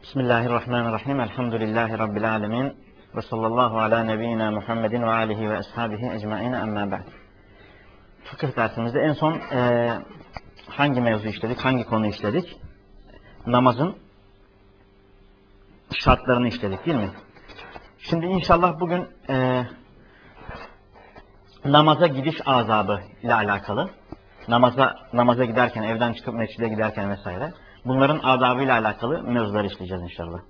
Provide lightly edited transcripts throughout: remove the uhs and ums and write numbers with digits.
Bismillahirrahmanirrahim. Elhamdülillahi Rabbil alemin. Ve sallallahu ala nebiyyina Muhammedin ve alihi ve ashabihi ecmaine amma ba'd. Fıkıh dersimizde en son hangi mevzu işledik, hangi konu işledik? Namazın şartlarını işledik değil mi? Şimdi inşallah bugün namaza gidiş azabı ile alakalı, namaza giderken, evden çıkıp mescide giderken vesaire, bunların adabıyla alakalı mevzuları işleyeceğiz inşallah.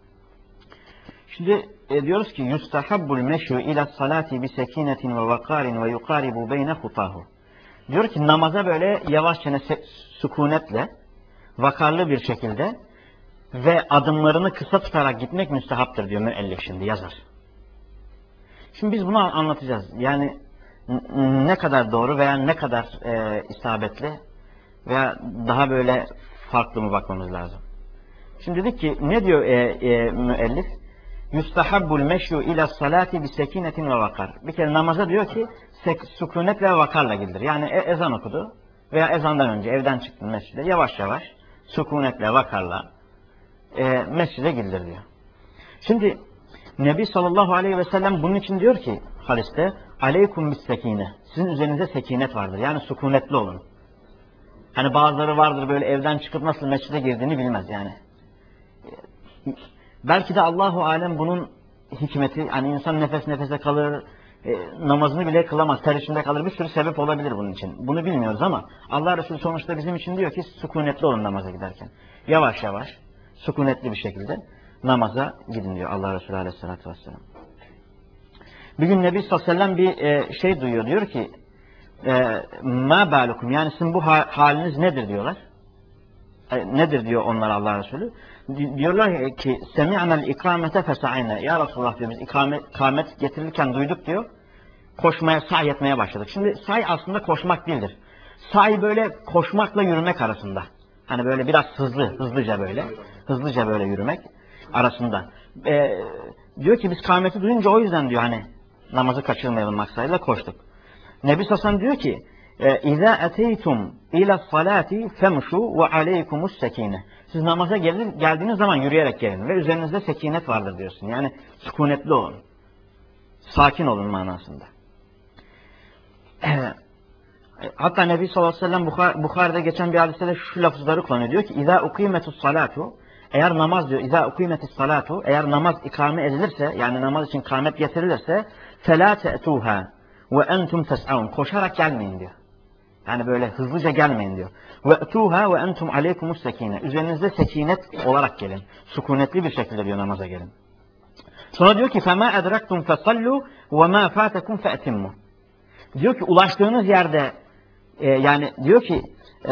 Şimdi diyoruz ki yustahabbul meşyu ila salati bi sekinetin ve vakarin ve yukaribu beyne hutahu. Diyor ki namaza böyle yavaşça sükunetle, vakarlı bir şekilde ve adımlarını kısa tutarak gitmek müstehaptır diyor müellif, şimdi yazar. Şimdi biz bunu anlatacağız. Yani ne kadar doğru veya ne kadar isabetli veya daha böyle farklı mı bakmamız lazım. Şimdi dedik ki ne diyor müellif? Yustahabbul meşyu ila salati bi sekinetin ve vakar. Bir kere namaza diyor ki sükunet ve vakarla gidilir. Yani ezan okudu veya ezandan önce evden çıktın mescide, yavaş yavaş sükunetle, vakarla mescide gidilir diyor. Şimdi Nebi sallallahu aleyhi ve sellem bunun için diyor ki hadiste aleykum bis sekine. Sizin üzerinize sekinet vardır. Yani sükunetli olun. Hani bazıları vardır böyle evden çıkıp nasıl mescide girdiğini bilmez yani. Belki de Allahu alem bunun hikmeti, hani insan nefes nefese kalır, namazını bile kılamaz, ter içinde kalır, bir sürü sebep olabilir bunun için. Bunu bilmiyoruz ama Allah Resulü sonuçta bizim için diyor ki sükunetli olun namaza giderken. Yavaş yavaş, sükunetli bir şekilde namaza gidin diyor Allah Resulü aleyhissalatü vesselam. Bir gün Nebi sallallahu aleyhi ve sellem bir şey duyuyor, diyor ki ma balukum, yani sizin bu haliniz nedir diyorlar. Nedir diyor onlar Allah Resulü. Diyorlar ki semi'nel ikamete fesa'ine. Ya Resulullah diyor, biz ikamet getirirken duyduk diyor. Koşmaya, sa'i etmeye başladık. Şimdi sa'i aslında koşmak değildir. Sa'i böyle koşmakla yürümek arasında. Hani böyle biraz hızlıca böyle yürümek arasında. Diyor ki biz kâmeti duyunca o yüzden diyor hani namazı kaçırmayalım maksadıyla koştuk. Nebi sallallahu aleyhi ve sellem diyor ki İzâ eteytum ila salati femşu ve aleykumus sekine. Siz namaza geldiğiniz zaman yürüyerek gelin ve üzerinizde sekinet vardır diyorsun. Yani sükunetli olun. Sakin olun manasında. Hatta Nebi sallallahu aleyhi ve sellem Bukhari'de geçen bir hadiste de şu lafızları kullanıyor. Diyor ki İzâ ukimetus salatu, eğer namaz diyor, İzâ ukimetus salatu, eğer namaz ikame edilirse, yani namaz için kâmet getirilirse felâ te'tûhâ ve entum tes'avun. Koşarak gelmeyin diyor. Yani böyle hızlıca gelmeyin diyor. Ve etuha ve entum aleykumus sekine. Üzerinizde sekinet olarak gelin. Sükunetli bir şekilde diyor namaza gelin. Sonra diyor ki fema edraktum fesallu ve ma fatakum fe'timmu. Diyor ki ulaştığınız yerde yani diyor ki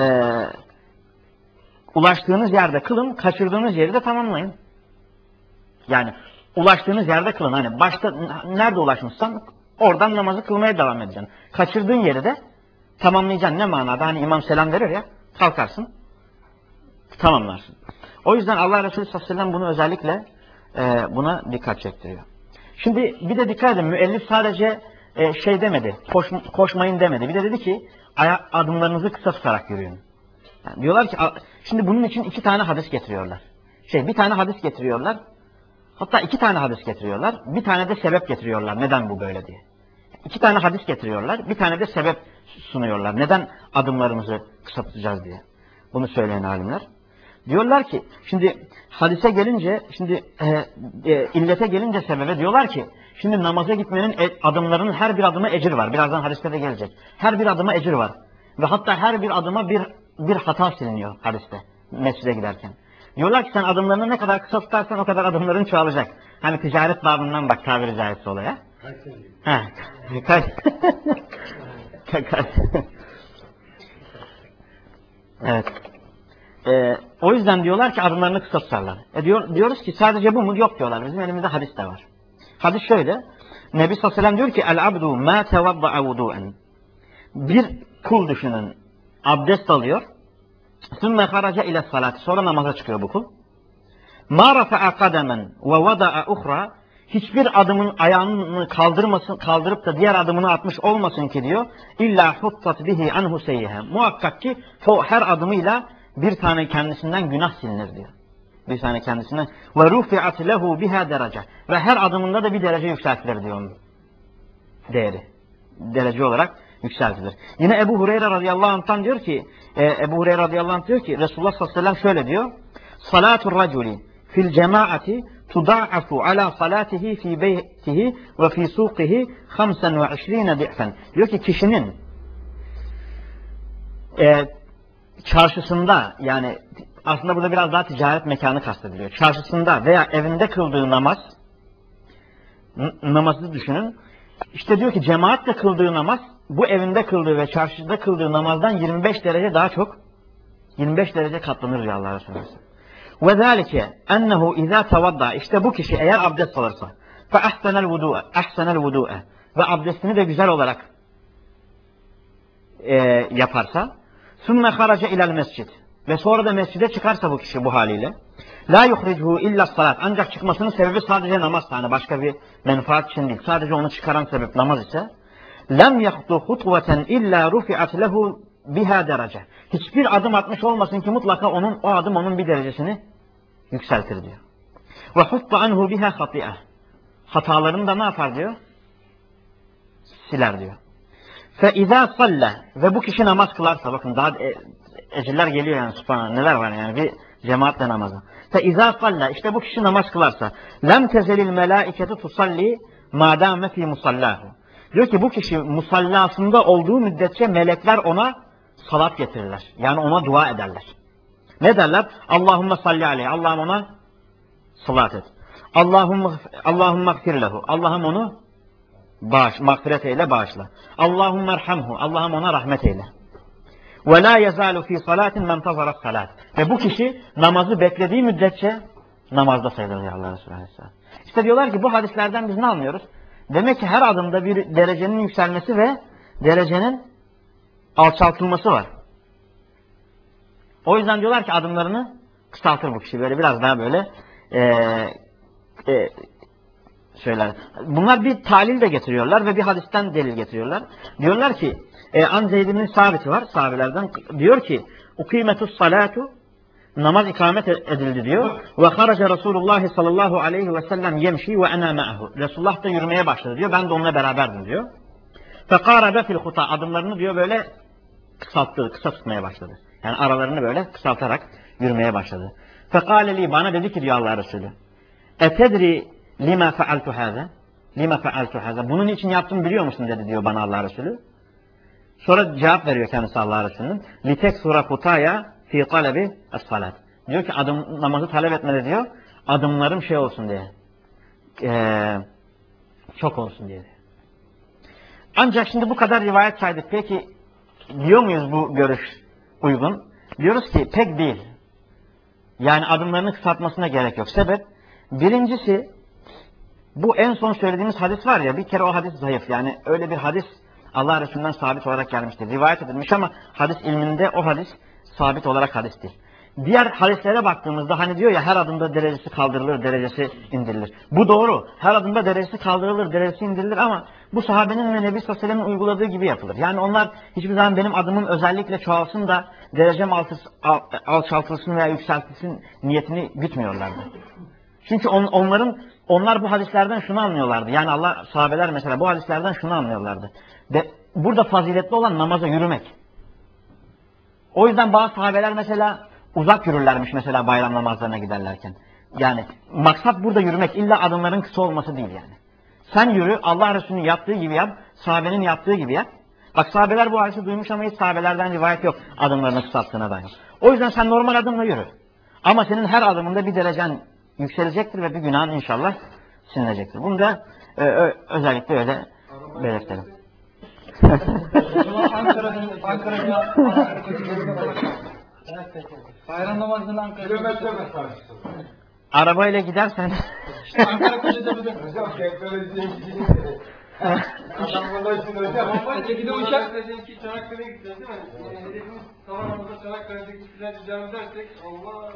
ulaştığınız yerde kılın, kaçırdığınız yeri de tamamlayın. Yani ulaştığınız yerde kılın. Hani başta nerede ulaşmışsan oradan namazı kılmaya devam edeceksin. Kaçırdığın yeri de tamamlayacaksın. Ne manada? Hani imam selam verir ya, kalkarsın, tamamlarsın. O yüzden Allah Resulü sallallahu aleyhi ve sellem bunu özellikle buna dikkat çektiriyor. Şimdi bir de dikkat edin, müellif sadece şey demedi, koşmayın demedi. Bir de dedi ki adımlarınızı kısa tutarak yürüyün. Yani diyorlar ki, şimdi bunun için iki tane hadis getiriyorlar. Bir tane hadis getiriyorlar, hatta iki tane hadis getiriyorlar, bir tane de sebep getiriyorlar. Neden bu böyle diye. İki tane hadis getiriyorlar, bir tane de sebep sunuyorlar. Neden adımlarımızı kısa tutacağız diye. Bunu söyleyen alimler. Diyorlar ki, şimdi hadise gelince, şimdi illete gelince sebebe diyorlar ki, şimdi namaza gitmenin adımlarının her bir adıma ecir var. Birazdan hadiste de gelecek. Her bir adıma ecir var. Ve hatta her bir adıma bir hata siliniyor hadiste, mescide giderken. Diyorlar ki sen adımlarını ne kadar kısa tutarsan o kadar adımların çoğalacak. Hani ticaret babından bak tabiri caizse olaya. Evet. O yüzden diyorlar ki adımlarını kısa tutarlar. Diyoruz ki sadece bu mu? Yok diyorlar. Bizim elimizde hadis de var. Hadis şöyle. Nebi sallallahu aleyhi ve sellem diyor ki el abdu ma tevadda'a vudu'en. Bir kul düşünün. Abdest alıyor. Sümme haraca ile salati. Sonra namaza çıkıyor bu kul. Ma rafa'a kademen ve vada'a uhra. Hiçbir adımın ayağını kaldırıp da diğer adımını atmış olmasın ki diyor. İlla huttat bihi anhu seyyihe. Muhakkak ki o her adımıyla bir tane kendisinden günah silinir diyor. bir saniye kendisine. Ve rufi'at lehu biha derece. Ve her adımında da bir derece yükseltilir diyor onun değeri. Derece olarak yükseltilir. Yine Ebu Hureyre radıyallahu anh'tan diyor ki, Resulullah sallallahu aleyhi ve sellem şöyle diyor. Salatul raculi fil cemaati tuda'afu ala salatihi fi beytihi ve fi suqihi 25 di'fen. Diyor ki kişinin çarşısında, yani aslında burada biraz daha ticaret mekanı kastediliyor. Çarşısında veya evinde kıldığı namazı düşünün. İşte diyor ki cemaatle kıldığı namaz bu evinde kıldığı ve çarşıda kıldığı namazdan 25 derece daha çok, 25 derece katlanır diyor Allah Resulü. Ve zâlike ennehu izâ tevadda, işte bu kişi eğer abdest alırsa fe ahsenel vudu'e ve abdestini de güzel olarak yaparsa, sümme haraca ilel mescid ve sonra da mescide çıkarsa bu kişi bu haliyle, la yuhricuhu illa salat, ancak çıkmasının sebebi sadece namaz, yani başka bir menfaat için değil, sadece onu çıkaran sebep namaz ise, lem yahdu hutveten illa rufi'at lehu biha derece. Hiçbir adım atmış olmasın ki mutlaka o adım onun bir derecesini yükseltir diyor. Ve hutta anhu biha hati'ah. Hatalarını da ne yapar diyor? Siler diyor. Fe izâ salle, ve bu kişi namaz kılarsa, bakın daha ecirler geliyor yani, subhanallah, neler var yani bir cemaatle namazı. Fe izâ salle, işte bu kişi namaz kılarsa, lem tezelil melâiketu tusalli mâdâme fî musallahu. Diyor ki bu kişi musallasında olduğu müddetçe melekler ona salat getirirler. Yani ona dua ederler. Ne derler? Allahümme salli aleyhi. Allah'ım ona salat et. Allahümme gfir lehu. Allah'ım onu mağfiret eyle, bağışla. Allahümme erhamhu. Allah'ım ona rahmet eyle. Ve la yezalu fi salatin men tazara salat. Ve bu kişi namazı beklediği müddetçe namazda sayılır ya Allah Resulü Aleyhisselam. İşte diyorlar ki bu hadislerden biz ne anlıyoruz? Demek ki her adımda bir derecenin yükselmesi ve derecenin alçaltılması var. O yüzden diyorlar ki adımlarını kısaltır bu kişi. Böyle biraz daha böyle söyler. Bunlar bir talil de getiriyorlar ve bir hadisten delil getiriyorlar. Diyorlar ki An Zeyd ibn Sabit var sahabelerden. Diyor ki ukimetus salatu, namaz ikamet edildi diyor. Ve haraca Resulullah sallallahu aleyhi ve sellem yemşi ve ana ma'hu. Resulullah da yürümeye başladı diyor. Ben de onunla beraberdim diyor. Fekarabe fil huta, adımlarını diyor böyle kısa tutmaya başladı. Yani aralarını böyle kısaltarak yürümeye başladı. Fekale li, bana dedi ki diyor Allah Resulü, etedri lima fealtu haza? Lima fealtu haza? Bunun için yaptım biliyor musun dedi diyor bana Allah Resulü. Sonra cevap veriyor kendisi Allah Resulü'nün. Litek sura hutaya fi talebi es-salat. Diyor ki namazı talep etmedi diyor. Adımlarım şey olsun diye. Çok olsun diye. Ancak şimdi bu kadar rivayet saydık. Peki diyor muyuz bu görüş uygun? Diyoruz ki pek değil. Yani adımlarını kısaltmasına gerek yok. Sebep, birincisi bu en son söylediğimiz hadis var ya, bir kere o hadis zayıf. Yani öyle bir hadis Allah Resulü'nden sabit olarak gelmiştir. Rivayet edilmiş ama hadis ilminde o hadis sabit olarak hadis değil. Diğer hadislere baktığımızda hani diyor ya her adımda derecesi kaldırılır, derecesi indirilir. Bu doğru. Her adımda derecesi kaldırılır, derecesi indirilir ama bu sahabenin ve Nebi sallallahu aleyhi ve sellem'in uyguladığı gibi yapılır. Yani onlar hiçbir zaman benim adımım özellikle çoğalsın da derecem alçaltılsın veya yükseltilsin niyetini gütmüyorlardı. Çünkü onlar bu hadislerden şunu anlıyorlardı. Yani sahabeler mesela bu hadislerden şunu anlıyorlardı. Burada faziletli olan namaza yürümek. O yüzden bazı sahabeler mesela uzak yürürlermiş mesela bayram namazlarına giderlerken. Yani maksat burada yürümek, illa adımların kısa olması değil yani. Sen yürü, Allah Resulü'nün yaptığı gibi yap, sahabenin yaptığı gibi yap. Bak sahabeler bu hadisi duymuş ama hiç sahabelerden rivayet yok adımlarını kısalttığına dair. O yüzden sen normal adımla yürü. Ama senin her adımında bir derecen yükselecektir ve bir günahın inşallah silinecektir. Bunu da özellikle öyle belirtelim. Ankara'da bayram namazını Ankara'da arabayla gidersen işte Ankara Kocatepe'de öteki uçak Çanakkale'ye gideceğiz değil mi? Hedefimiz tamamımızda Çanakkale'deki güzel cami dersek Allah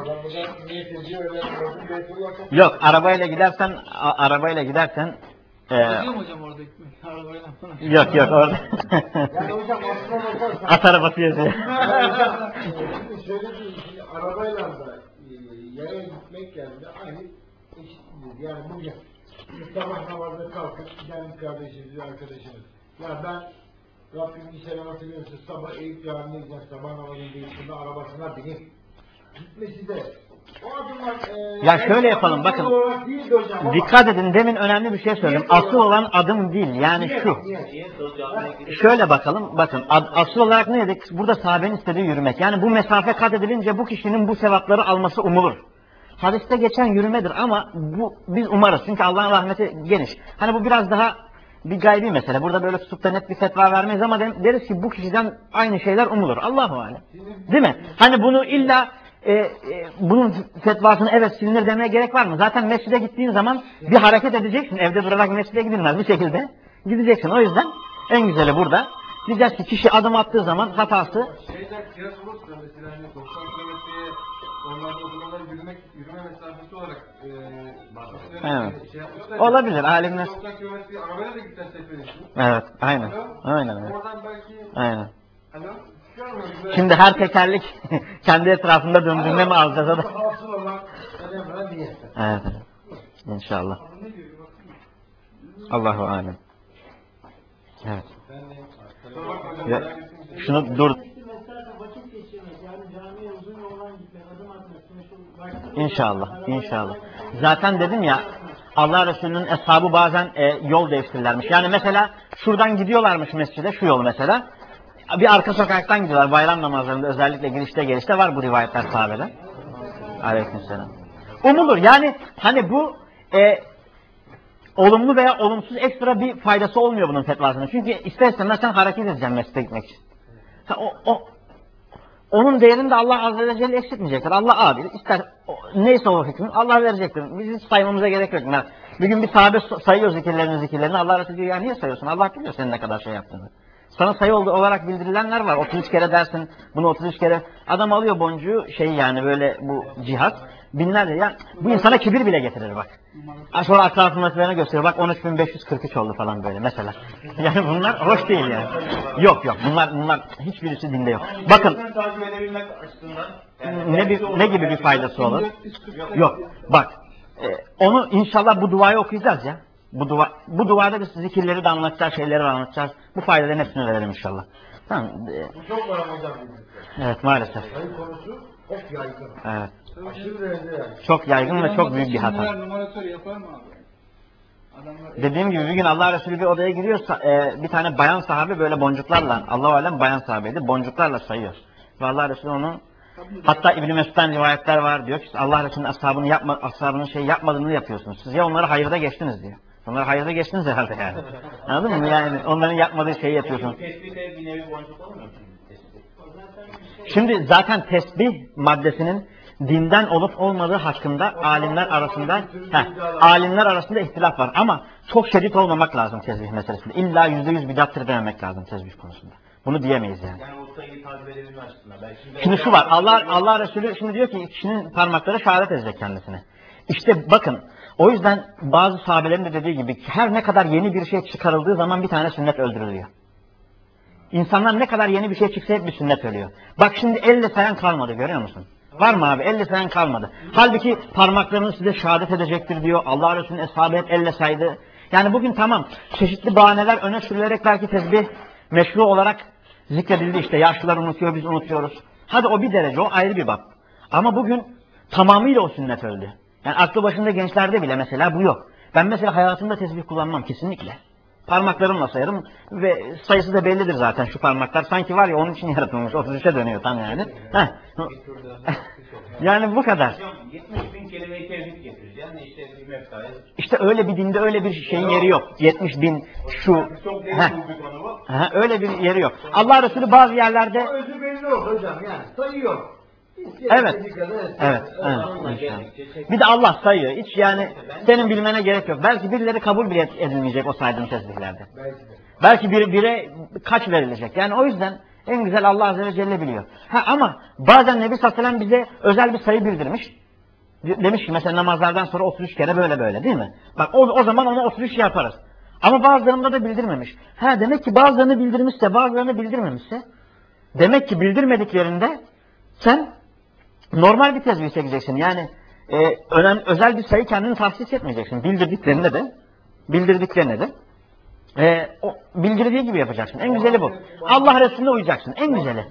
gidene kadar. Yok, arabayla gidersen Gidiyor mu hocam orada ekmek? Arabayla falan. Yok yok orada. Yani hocam aslına bakarsan. At arabası yazıyor. Yani hocam şimdi söylediğim şey arabayla da yaya gitmek yani de aynı eşittir. Yani bugün sabah namazda kalkıp giden kardeşimiz, arkadaşımız. Ya ben Rabbimin selametini verirse sabah Eyüp yarın gideceğim, sabah namazını değiştirme arabasına binip gitmesi de o adımlar Ya şöyle yapalım, bakın. olarak değil de hocam ama Dikkat edin, demin önemli bir şey söyledim. Asıl olan adım değil, yani şu. Şöyle bakalım, bakın asıl olarak ne dedik? Burada sahabenin istediği yürümek. Yani bu mesafe kat edilince bu kişinin bu sevapları alması umulur. Hadiste geçen yürümedir ama bu biz umarız. Çünkü Allah'ın rahmeti geniş. Hani bu biraz daha bir gaybi mesele. Burada böyle tutup da net bir fetva vermeyiz ama deriz ki bu kişiden aynı şeyler umulur. Allahu alem. Değil mi? Hani bunu illa bunun fetvasını evet silinir demeye gerek var mı? Zaten mescide gittiğin zaman bir hareket edeceksin. Evde durarak mescide gidilmez bir şekilde. Gideceksin. O yüzden en güzeli burada. Diyeceğiz ki kişi adım attığı zaman hatası Şeyden kıyas olursa mesela hani 90 kilometreye normalde okullar yürüme mesafesi olarak Evet. şey yapmışlar. olabilir. Alimler. 90 kilometreye arabayla da gitsen seferin. Evet. Aynen. Aynen. Evet. Oradan belki Aynen. hani görmüyorum. Böyle Şimdi her tekerlek kendi etrafında döndüğünde mi alacağız onu? hasıl olan önemli niyet. Evet. İnşallah. Allahu alem. Evet. Ya, şunu dur. İnşallah. İnşallah. Zaten dedim ya Allah Resulü'nün eshabı bazen yol değiştirirlermiş. Yani mesela şuradan gidiyorlarmış mescide, şu yol mesela. Bir arka sokaktan gidiyorlar bayram namazlarında, özellikle girişte gelişte var bu rivayetler sahabeden. Aleykümselam. Umulur yani hani bu olumlu veya olumsuz ekstra bir faydası olmuyor bunun fetvasının. Çünkü ister istemez sen hareket edeceksin mescide gitmek için. Onun değerini de Allah Azze ve Celle eksiltmeyecektir. Allah adil. İster neyse o hükmü Allah verecektir. Biz hiç saymamıza gerek yok. Yani bir gün bir sahabe sayıyor zikirlerini. Allah Resulü diyor ya niye sayıyorsun? Allah biliyor senin ne kadar şey yaptığını. Sana sayı olarak bildirilenler var. 33 kere dersin. Bunu 33 kere. Adam alıyor boncuğu yani böyle bu cihaz. Binlerce. Yani bu insana kibir bile getirir bak. Sonra akraf meselelerine gösteriyor. Bak 13.543 oldu falan böyle mesela. Yani bunlar hoş değil yani. Yok bunlar hiçbirisi dinde yok. Bakın takip edebilmek açısından ne gibi bir faydası olur? Yok. Bak. Onu inşallah bu duayı okuyacağız ya. Bu duada da zikirleri de anlatacağız, şeyleri de anlatacağız. Bu faydaların hepsini verelim inşallah. Tamam. Bu çok var hocam. Evet maalesef. Sayı konusu çok yaygın. Evet. Aşırı derecede yaygın. Çok yaygın ve çok büyük bir hata. Numaratör yapar mı abi? Adamlar Dediğim gibi bir gün Allah Resulü bir odaya giriyorsa bir tane bayan sahabe böyle boncuklarla, Allah-u alem bayan sahabeydi, boncuklarla sayıyor. Ve Allah Resulü onu, hatta İbn-i Mesud'dan rivayetler var, diyor ki Allah Resulü'nün ashabının yapmadığını yapıyorsunuz. Siz ya onları hayırda geçtiniz diyor. Onları hayırda geçtiniz herhalde yani. Anladın mı? Yani onların yapmadığı şeyi yapıyorsunuz. tespite bir nevi boncuk olmuyor mu? Şimdi zaten tesbih maddesinin dinden olup olmadığı hakkında alimler arasında ihtilaf var. Ama çok şiddet olmamak lazım tesbih meselesinde. İlla %100 bidattır dememek lazım tesbih konusunda. Bunu diyemeyiz yani. Yani o sayıyı takip edebilme açısından. Şimdi şu var. Allah Resulü şimdi diyor ki kişinin parmakları şehadet edecek kendisine. İşte bakın o yüzden bazı sahabelerin de dediği gibi her ne kadar yeni bir şey çıkarıldığı zaman bir tane sünnet öldürülüyor. İnsanlar ne kadar yeni bir şey çıksa hep bir sünnet ölüyor. Bak şimdi elle sayan kalmadı, görüyor musun? Var mı abi? Elle sayan kalmadı. Halbuki parmaklarını size şehadet edecektir diyor. Allah Resulü'nün eshabı hep elle saydı. Yani bugün tamam çeşitli bahaneler öne sürülerek belki tesbih meşru olarak zikredildi, işte yaşlılar unutuyor, biz unutuyoruz. Hadi o bir derece, o ayrı bir bab. Ama bugün tamamıyla o sünnet öldü. Yani aklı başında gençlerde bile mesela bu yok. Ben mesela hayatımda tesbih kullanmam kesinlikle. Parmaklarımla sayarım ve sayısı da bellidir zaten şu parmaklar. Sanki var ya onun için yaratılmış. 33'e dönüyor tam yani. Yani bu kadar. 70.000 kelimeyi tevhid getireceğim. İşte bir meftaya. İşte öyle bir dinde öyle bir şeyin yeri yok. 70.000 şu. Çok değişik bir konu bu. Öyle bir yeri yok. Allah Resulü bazı yerlerde. O özü belli oldu hocam yani. Sayıyor. Evet. Evet. Bir de Allah sayıyor. Hiç yani senin bilmene gerek yok. Belki birileri kabul bile edilmeyecek o saydığın tesbihlerde. Belki bire kaç verilecek. Yani o yüzden en güzel Allah Azze ve Celle biliyor. Ama bazen Nebi sallallahu aleyhi ve sellem bize özel bir sayı bildirmiş. Demiş ki mesela namazlardan sonra 33 kere böyle değil mi? Bak o zaman onu 33 yaparız. Ama bazılarında da bildirmemiş. Ha demek ki bazılarını bildirmişse bazılarını bildirmemişse demek ki bildirmediklerinde sen normal bir tezbih çekeceksin. Yani özel bir sayı kendini tahsis etmeyeceksin. Bildirdiklerine de o bildirdiği gibi yapacaksın. En güzeli bu. Allah Resulüne uyacaksın. En güzeli.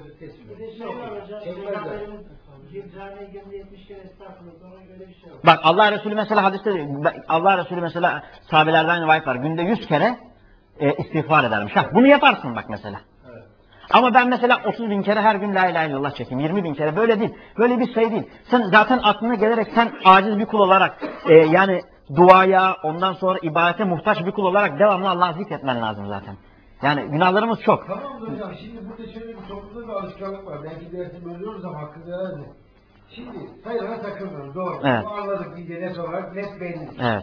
Bak Allah Resulü mesela hadiste Allah Resulü mesela sahabelerden rivayet var. Günde 100 kere istiğfar edermiş. Ha, bunu yaparsın bak mesela. Evet. Ama ben mesela 30 bin kere her gün la ilahe illallah çekeyim. 20 bin kere böyle değil. Böyle bir sayı değil. Sen zaten aklına gelerek sen aciz bir kul olarak yani duaya ondan sonra ibadete muhtaç bir kul olarak devamlı Allah'ı zikretmen lazım zaten. Yani günahlarımız çok. Tamam hocam, şimdi burada şöyle bir toplumda bir alışkanlık var. Belki dersi bölüyoruz ama hakkında herhalde. Şimdi sayılara takılmıyoruz, doğru. Evet. Bunu anladık, bir net olarak net belli. Evet.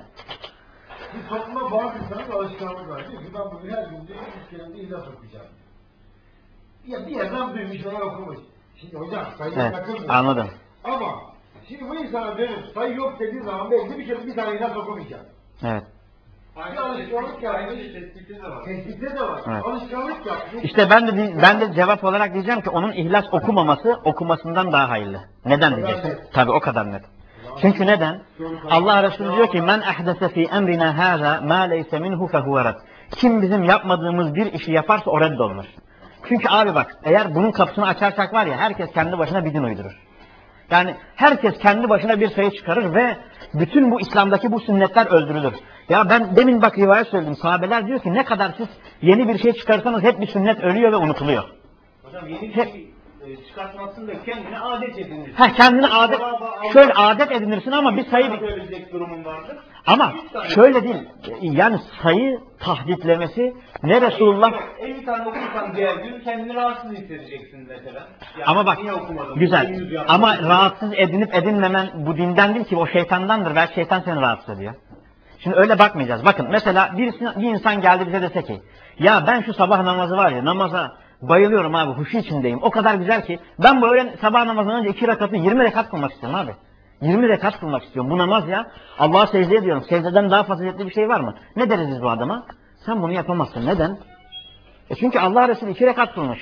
Bir topluma bazı insanın alışkanlığı var. Diyor ki ben bugün her gün diyor 100 kere de ihlas okuyacağım. Ya bir yerden duymuş veya okumuş. Şimdi hocam sayıya Evet. takılmıyoruz. Anladım. Ama şimdi bu insana dönüp sayı yok dediği zaman belki bir kere bir tane ihlas okumayacak. Evet. Bir alışkanlık yapmış. Tespitte de var. Evet. Alışkanlık yapmış. İşte ben de cevap olarak diyeceğim ki onun ihlas okumaması okumasından daha hayırlı. Neden diyeceksin? Tabii o kadar net. Çünkü neden? Allah Resulü diyor ki men ahdese fi emrina hâzâ mâ leyse minhu fehuve rad. Kim bizim yapmadığımız bir işi yaparsa o reddolunur. Çünkü abi bak eğer bunun kapısını açarsak var ya herkes kendi başına bir din uydurur. Yani herkes kendi başına bir sayı çıkarır ve bütün bu İslam'daki bu sünnetler öldürülür. Ya ben demin bak rivayet söyledim. Sahabeler diyor ki ne kadar siz yeni bir şey çıkarsanız hep bir sünnet ölüyor ve unutuluyor. Hocam yeni bir şey çıkartmasın da kendine adet edinirsin. Ha kendine adet, şöyle adet edinirsin ama bir sayı... Söyleyecek durumun vardır. Ama şöyle değil, yani sayı tahditlemesi ne Resulullah... 50 tane okursan diğer gün kendini rahatsız hissedeceksin mesela. Yani Ama bak, niye okumadım? güzel. 100 yaptım. Ama rahatsız edinip edinmemen bu dinden değil ki, o şeytandandır. Belki şeytan seni rahatsız ediyor. Şimdi öyle bakmayacağız. Bakın mesela bir insan geldi bize dese ki, ya ben şu sabah namazı var ya, namaza bayılıyorum abi, huşu içindeyim. O kadar güzel ki, ben böyle sabah namazından önce 2 rekatı 20 rekat kılmak istiyorum abi. 20 rekat kılmak istiyorum. Bu namaz ya, Allah'a secde ediyorum. Secdeden daha faziletli bir şey var mı? Ne deriz biz bu adama? Sen bunu yapamazsın. Neden? Çünkü Allah Resulü 2 rekat kılmış.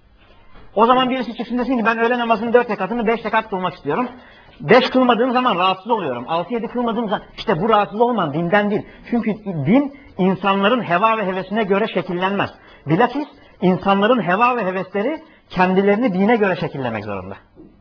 O zaman birisi çıksın desin ki ben öğle namazının 4 rekatını 5 rekat kılmak istiyorum. 5 kılmadığım zaman rahatsız oluyorum. 6-7 kılmadığım zaman işte bu rahatsız olman dinden değil. Çünkü din insanların heva ve hevesine göre şekillenmez. Bilakis insanların heva ve hevesleri kendilerini dine göre şekillemek zorunda.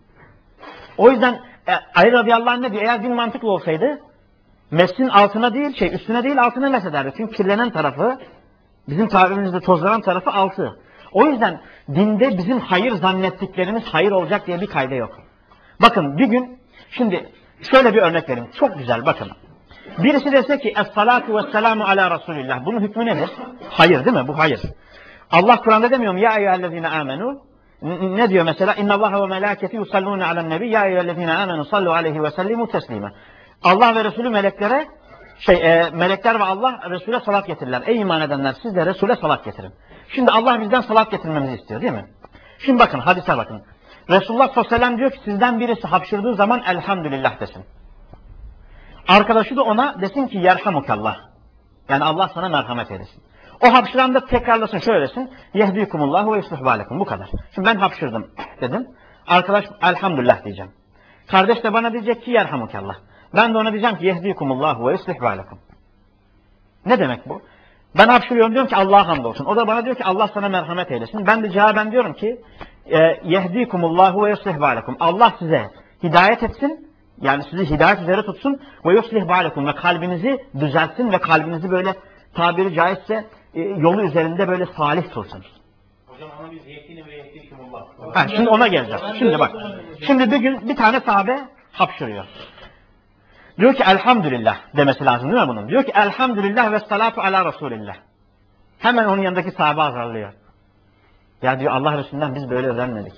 O yüzden Ali radıyallahu anh ne diyor? Eğer din mantıklı olsaydı mescin altına değil, üstüne değil altına mesederdi. Çünkü kirlenen tarafı, bizim tabirimizde tozlanan tarafı altı. O yüzden dinde bizim hayır zannettiklerimiz hayır olacak diye bir kayda yok. Bakın bir gün, şimdi şöyle bir örnek vereyim. Çok güzel bakın. Birisi dese ki es-salatu ve-selamu ala Resulillah. Bunun hükmü nedir? Hayır değil mi? Bu hayır. Allah Kur'an'da demiyor mu? Ya eyyühellezine amenu. Ne diyor mesela? İnna Allah ve melâketi yusallûne alen nebi. Ya eyyühellezine amenu sallu aleyhi ve sellimu teslîme. Allah ve Resulü meleklere melekler ve Allah Resul'e salat getirirler. Ey iman edenler siz de Resul'e salat getirin. Şimdi Allah bizden salat getirmemizi istiyor değil mi? Şimdi bakın hadise bakın. Resulullah sallallahu aleyhi ve sellem diyor ki sizden birisi hapşırdığı zaman elhamdülillah desin. Arkadaşı da ona desin ki yerhamukallah. Yani Allah sana merhamet eylesin. O hapşıran da tekrarlasın şöyle desin. Yehdikumullahu ve yuslih balekum. Bu kadar. Şimdi ben hapşırdım dedim. Arkadaş elhamdülillah diyeceğim. Kardeş de bana diyecek ki yerhamukallah. Ben de ona diyeceğim ki yehdikumullahu ve yuslih balekum. Ne demek bu? Ben hapşırıyorum diyorum ki Allah'a hamdolsun. O da bana diyor ki Allah sana merhamet eylesin. Ben de cevaben diyorum ki yehdikumullahu ve yuslih balekum. Allah size hidayet etsin. Yani sizi hidayet üzere tutsun. Ve yuslih balekum. Ve kalbinizi düzeltsin ve kalbinizi böyle tabiri caizse yolu üzerinde böyle salih tutsun. Hocam ona biz yehdini ve yehdikumullah. Ha, şimdi ona geleceğiz. Şimdi bak. Şimdi bir gün bir tane sahabe hapşırıyor. Diyor ki elhamdülillah demesi lazım değil mi bunun? Diyor ki elhamdülillah ve salatu ala Resulillah. Hemen onun yanındaki sahabe azarlıyor. Ya diyor Allah Resulü'nden biz böyle öğrenmedik.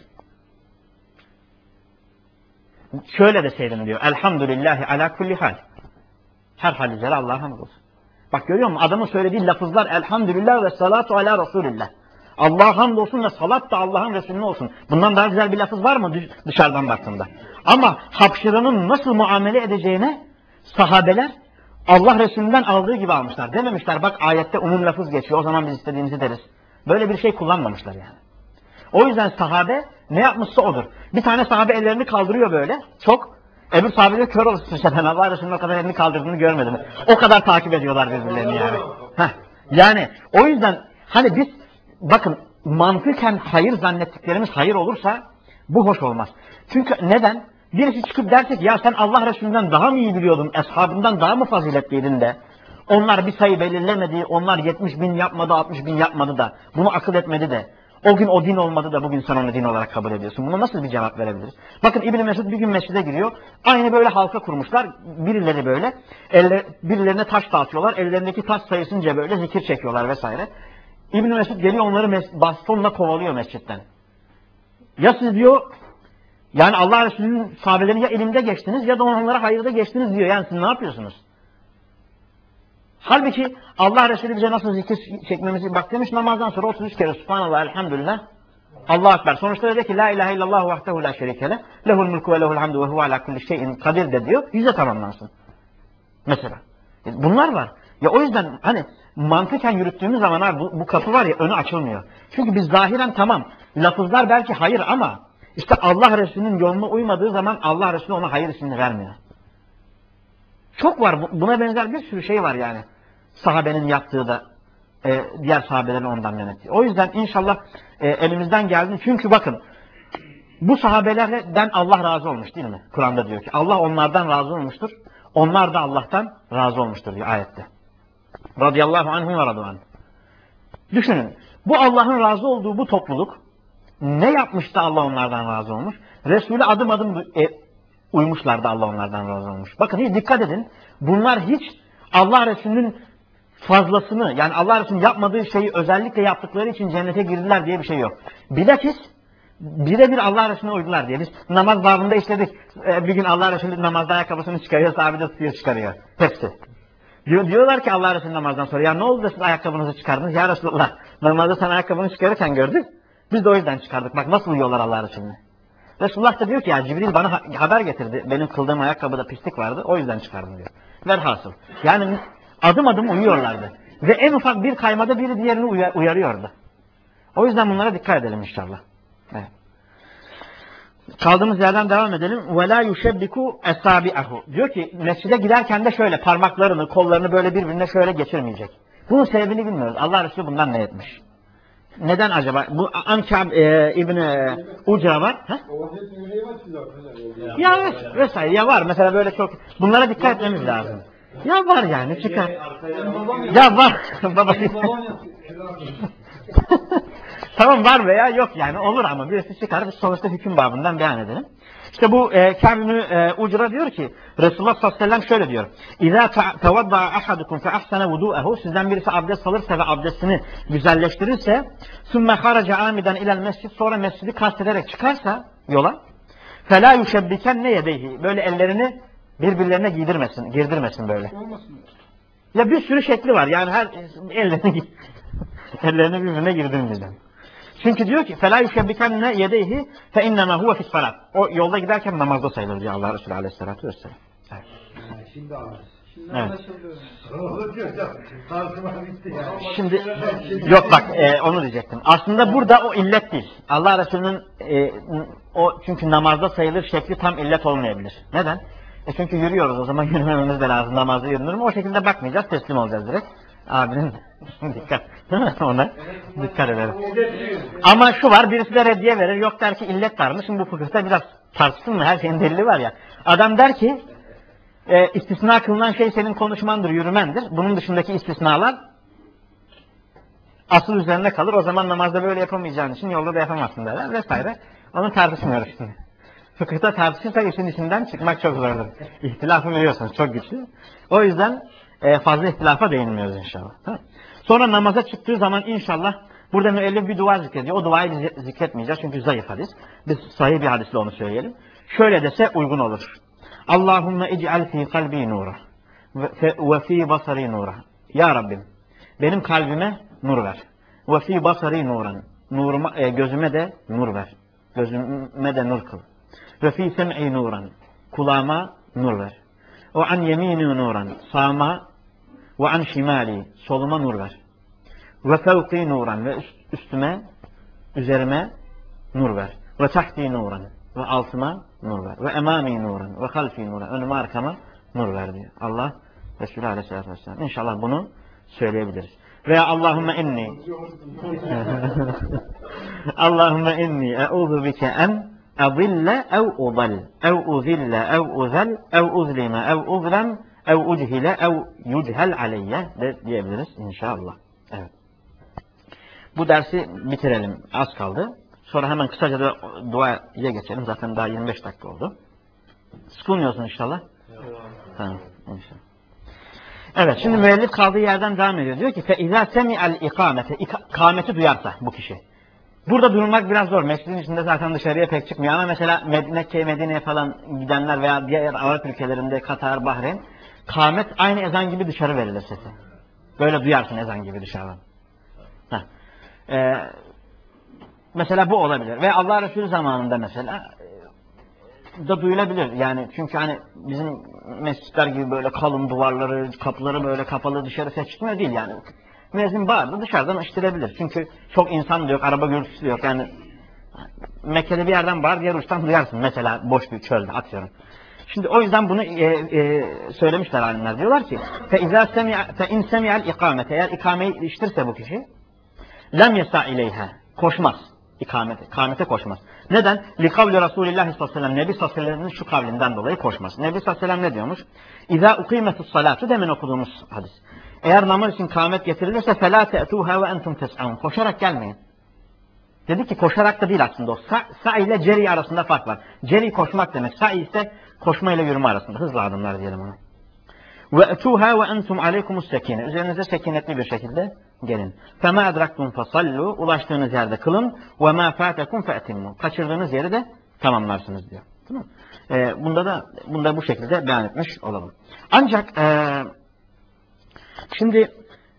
Şöyle deseydin diyor. Elhamdülillahi ala kulli hal. Her hal üzere Allah'a hamdolsun. Bak görüyor musun? Adamın söylediği lafızlar elhamdülillah ve salatu ala Resulillah. Allah'a hamdolsun ve salat da Allah'ın Resulüne olsun. Bundan daha güzel bir lafız var mı dışarıdan baktığında? Ama hapşıranın nasıl muamele edeceğine sahabeler Allah Resulü'nden aldığı gibi almışlar. Dememişler bak ayette umum lafız geçiyor o zaman biz istediğimizi deriz. Böyle bir şey kullanmamışlar yani. O yüzden sahabe ne yapmışsa odur. Bir tane sahabe ellerini kaldırıyor böyle. Çok. Öbür sahabeler kör olursun işte. Ben Allah Resulü'nün o kadar elini kaldırdığını görmedim. O kadar takip ediyorlar birbirlerini yani. Heh. Yani o yüzden hani biz bakın mantıken hayır zannettiklerimiz hayır olursa bu hoş olmaz. Çünkü neden? Birisi çıkıp derse ki ya sen Allah Resulü'nden daha mı iyi biliyordun? Eshabından daha mı faziletliydin de? Onlar bir sayı belirlemedi. Onlar 70 bin yapmadı, 60 bin yapmadı da. Bunu akıl etmedi de. O gün o din olmadı da bugün sen onu din olarak kabul ediyorsun. Buna nasıl bir cevap verebiliriz? Bakın İbn Mesud bir gün mescide giriyor. Aynı böyle halka kurmuşlar. Birileri böyle. Birilerine taş dağıtıyorlar. Ellerindeki taş sayısınca böyle zikir çekiyorlar vesaire. İbn Mesud geliyor onları bastonla kovalıyor mescitten. Ya siz diyor yani Allah Resulü'nün sahabelerini ya elimde geçtiniz ya da onlara hayırda geçtiniz diyor. Yani siz ne yapıyorsunuz? Halbuki Allah Resulü bize nasıl zikir çekmemizi bak demiş namazdan sonra 33 kere Subhanallah, Elhamdülillah, Allahu Ekber. Sonuçta dedi ki La ilahe illallah vahdehu la şerikele lehul mulku ve lehul hamdu ve huve ala kulli şeyin kadir de diyor. Yüze tamamlansın. Mesela. Bunlar var. Ya o yüzden hani mantıken yürüttüğümüz zaman abi bu kapı var ya önü açılmıyor. Çünkü biz zahiren tamam lafızlar belki hayır ama işte Allah Resulü'nün yoluna uymadığı zaman Allah Resulü ona hayır ismini vermiyor. Çok var. Buna benzer bir sürü şey var yani. Sahabenin yaptığı da diğer sahabelerin ondan yönettiği. O yüzden inşallah elimizden geldi. Çünkü bakın bu sahabelerden Allah razı olmuş değil mi? Kur'an'da diyor ki Allah onlardan razı olmuştur. Onlar da Allah'tan razı olmuştur diyor ayette. Radıyallahu anhum ve radu anh. Düşünün. Bu Allah'ın razı olduğu bu topluluk ne yapmış da Allah onlardan razı olmuş? Resulü adım adım uymuşlar da Allah onlardan razı olmuş. Bakın hiç dikkat edin. Bunlar hiç Allah Resulü'nün fazlasını yani Allah Resulü'nün yapmadığı şeyi özellikle yaptıkları için cennete girdiler diye bir şey yok. Bilakis birebir Allah Resulü'ne uydular diye. Biz namaz babında işledik. Bir gün Allah Resulü namazda ayakkabısını çıkarıyor, sahabe de tutuyor çıkarıyor. Hepsi. Diyorlar ki Allah Resulü namazdan sonra ya ne oldu da siz ayakkabınızı çıkardınız? Ya Resulullah namazda sen ayakkabını çıkarırken gördük. Biz de o yüzden çıkardık. Bak nasıl uyuyorlar Allah Resulü'ne. Resulullah da diyor ki ya Cibril bana haber getirdi. Benim kıldığım ayakkabıda pislik vardı. O yüzden çıkardım diyor. Velhasıl. Yani adım adım uyuyorlardı. Ve en ufak bir kaymada biri diğerini uyarıyordu. O yüzden bunlara dikkat edelim inşallah. Evet. Kaldığımız yerden devam edelim. وَلَا يُشَبِّكُ اَسَابِعَهُ Diyor ki mescide giderken de şöyle parmaklarını, kollarını böyle birbirine şöyle geçirmeyecek. Bunun sebebini bilmiyoruz. Allah Resulü bundan ne etmiş? Neden acaba? Bu Ankab İbni Uca var. Ha? Ya evet, vesaire. Ya var. Mesela böyle çok. Bunlara dikkat etmemiz lazım. Ya var yani. Çıkar. Ya var. Baba. Tamam var veya yok yani. Olur ama birisi çıkar. Biz sonuçta hüküm babından beyan edelim. İşte bu Kâb-i Ucra diyor ki Resulullah sallallahu aleyhi ve sellem şöyle diyor. İzâ tevadda'a ahadukum fe ahsene vudû'ehu Sizden birisi abdest alırsa ve abdestini güzelleştirirse sümme haraca amiden ilel mescid sonra mescidi kastederek çıkarsa yola felâ yuşebbikenne yedeyhi böyle ellerini birbirlerine girdirmesin böyle. Ya bir sürü şekli var. Yani her ellerini birbirine girdirmeyeceğim. Çünkü diyor ki فَلَا يُشَبِّكَنَّ يَدَيْهِ فَاِنَّمَا هُوَ فِي الصَّلَاةِ O yolda giderken namazda sayılır diyor Allah Resulü Aleyhisselatü Vesselam. Evet. Şimdi anlaşıldı. Şimdi yok bak onu diyecektim. Aslında burada o illet değil. Allah Resulü'nün o çünkü namazda sayılır şekli tam illet olmayabilir. Neden? Çünkü yürüyoruz o zaman yürümememiz de lazım. Namazda yürünür mü? O şekilde bakmayacağız. Teslim olacağız direkt. Abinin dikkat. Değil mi? Ona dikkat edelim. Ama şu var birisi de reddiye verir. Yok der ki illet var mı? Şimdi bu fıkıhta biraz tartışsın mı? Her şeyin delili var ya. Adam der ki istisna kılınan şey senin konuşmandır, yürümendir. Bunun dışındaki istisnalar asıl üzerine kalır. O zaman namazda böyle yapamayacağın için yolda da yapamazsın derler vesaire. Onu tartışmıyoruz şimdi. Fıkıhta tartışırsak işin içinden çıkmak çok zordur. İhtilafı biliyorsunuz çok güçlü. O yüzden fazla ihtilafa değinmiyoruz inşallah. Sonra namaza çıktığı zaman inşallah burada müellif bir dua zikrediyor. O duayı biz zikretmeyeceğiz çünkü zayıf hadis. Biz sahih bir hadisle onu söyleyelim. Şöyle dese uygun olur. Allahümme ic'al fi kalbi nura ve fi basari nura. Ya Rabbim benim kalbime nur ver. Ve fi basari nuran. Gözüme de nur ver. Gözüme de nur kıl. Ve fi sem'i nuran. Kulağıma nur ver. ve an yemini nuran. Sağıma ve an şimali. Soluma nur ver. Ve fevki nuran. Ve üstüme, üzerime nur ver. Ve tahti nuran. Ve altıma nur ver. Ve emami nuran. Ve halfi nuran. Önüme arkama nur ver diyor. Allah Resulü Aleyhisselatü Vesselam. İnşallah bunu söyleyebiliriz. Veya Allahümme inni Allahümme inni e'udhu bike en adille ev udal ev uzille ev uzel ev uzlime ev uzlem ev uchile ev yuchel aleyye de diyebiliriz inşallah. Evet. Bu dersi bitirelim. Az kaldı. Sonra hemen kısaca da duaya geçelim. Zaten daha 25 dakika oldu. Sıkılmıyorsun inşallah. Tamam. İnşallah. Evet, şimdi müellif kaldığı yerden devam ediyor. Diyor ki فَاِذَا سَمِعَ الْاِقَامَةِ İkameti duyarsa bu kişi. Burada durmak biraz zor. Mescidin içinde zaten dışarıya pek çıkmıyor ama mesela Mekke, Medine'ye falan gidenler veya diğer Arap ülkelerinde Katar, Bahreyn, kâmet aynı ezan gibi dışarı verilir sesi. Böyle duyarsın ezan gibi dışarıdan. Mesela bu olabilir. Ve Allah Resulü zamanında mesela da duyulabilir. Yani çünkü hani bizim mescitler gibi böyle kalın duvarları, kapıları böyle kapalı dışarı ses çıkmıyor değil yani. Müezzin bağırdı dışarıdan işitilebilir. Çünkü çok insan da yok, araba gürültüsü de yok. Yani Mekke'de bir yerden bağır, diğer uçtan duyarsın. Mesela boş bir çölde atıyorum. Şimdi o yüzden bunu söylemişler alimler. Diyorlar ki فَاِنْ سَمِعَ الْاِقَامَةِ Eğer ikameyi işitirse bu kişi lem yesa ileyha. Koşmaz. İkamete koşmaz. Neden? Likavli Resulullah sallallahu aleyhi ve sellem. Nebi sallallahu aleyhi ve sellem'in şu kavlinden dolayı koşmaz. Nebi sallallahu aleyhi ve sellem ne diyormuş? İzâ ukimetus salatu demin okuduğumuz hadis. Eğer namaz için kâmet getirilirse felâ te'tûhâ ve entum tes'avun. Koşarak gelmeyin. Dedi ki koşarak da değil aslında o. Sa ile ceri arasında fark var. Ceri koşmak demek. Sa ise koşma ile yürüme arasında. Hızlı adımlar diyelim ona. Ve etuha ve entum aleykumus sekine. Üzerinize sekinetli bir şekilde gelin. Fema edraktum fasallu. Ulaştığınız yerde kılın. Ve ma fâtekum fe'timmu. Kaçırdığınız yeri de tamamlarsınız diyor. Tamam. Bunda bu şekilde beyan etmiş olalım. Ancak şimdi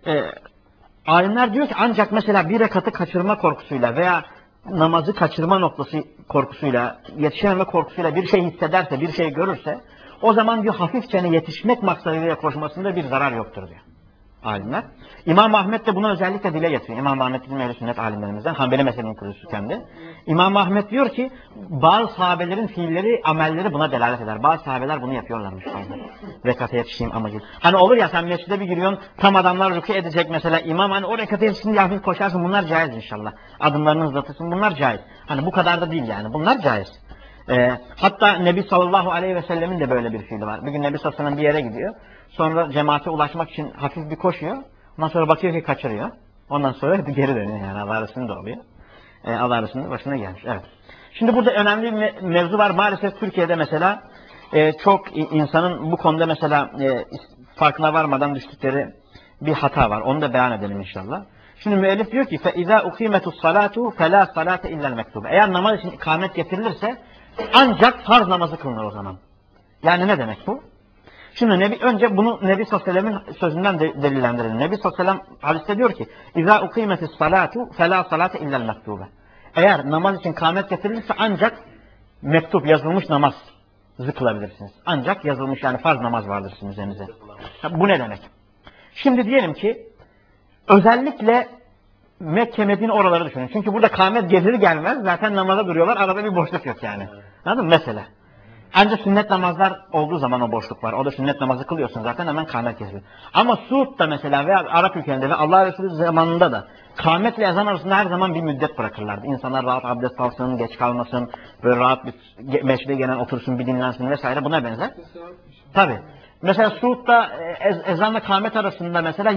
alimler diyor ki ancak mesela bir rekatı kaçırma korkusuyla veya namazı kaçırma noktası korkusuyla, yetişememe korkusuyla bir şey hissederse, bir şey görürse o zaman diyor hafifçe yetişmek maksadıyla koşmasında bir zarar yoktur diyor alimler. İmam Ahmet de bunu özellikle dile getiriyor. İmam Ahmet bizim ehl-i sünnet alimlerimizden. Hanbeli mezhebinin kurucusu kendi. İmam Ahmet diyor ki bazı sahabelerin fiilleri, amelleri buna delalet eder. Bazı sahabeler bunu yapıyorlarmış. Rekata yetişeyim amacıyla. Hani olur ya sen mescide bir giriyorsun tam adamlar rükû edecek mesela imam hani o rekata yetişsin diye hafif koşarsın. Bunlar caiz inşallah. Adımlarını hızlatırsın. Bunlar caiz. Hani bu kadar da değil yani. Bunlar caiz. Hatta Nebi sallallahu aleyhi ve sellemin de böyle bir fiili var. Bir gün Nebi sallallahu aleyhi ve sellem bir yere gidiyor. Sonra cemaate ulaşmak için hafif bir koşuyor. Ondan sonra bakıyor ki kaçırıyor. Ondan sonra geri dönüyor yani. Allah arasında da oluyor. Allah arasında başına gelmiş. Evet. Şimdi burada önemli bir mevzu var. Maalesef Türkiye'de mesela çok insanın bu konuda mesela farkına varmadan düştükleri bir hata var. Onu da beyan edelim inşallah. Şimdi müellif diyor ki فَاِذَا اُقِيمَتُ الصَّلَاتُ فَلَا صَلَاةَ اِلَّا الْمَكْتُوبَ Eğer namaz için ikamet getirilirse ancak farz namazı kılınır o zaman. Yani ne demek bu? Şimdi önce bunu Nebi sallallahu aleyhi ve sellem'in sözünden delillendirelim. Nebi sallallahu aleyhi ve sellem hadiste diyor ki اِذَا اُقِيمَتِ الصَّلَاتُ فَلَا صَلَاةَ اِلَّا الْمَكْتُوبَ Eğer namaz için ikamet getirilirse ancak mektup yazılmış namaz kılabilirsiniz. Ancak yazılmış yani farz namaz vardır sizin üzerinize. Bu ne demek? Şimdi diyelim ki özellikle Mekke, Medine oraları düşünün. Çünkü burada kâmet gelir gelmez zaten namaza duruyorlar. Arada bir boşluk yok yani. Anladın mı? Mesela. Ancak sünnet namazlar olduğu zaman o boşluk var. O da sünnet namazı kılıyorsun zaten hemen kâmet getiriyor. Ama Suud'da mesela veya Arap ülkelerinde ve Allah Resulü zamanında da kâmetle ezan arasında her zaman bir müddet bırakırlardı. İnsanlar rahat abdest alsın, geç kalmasın, böyle rahat bir meşride gelen otursun, bir dinlensin vesaire buna benzer. Tabi. Mesela Suud'da ezanla kâmet arasında mesela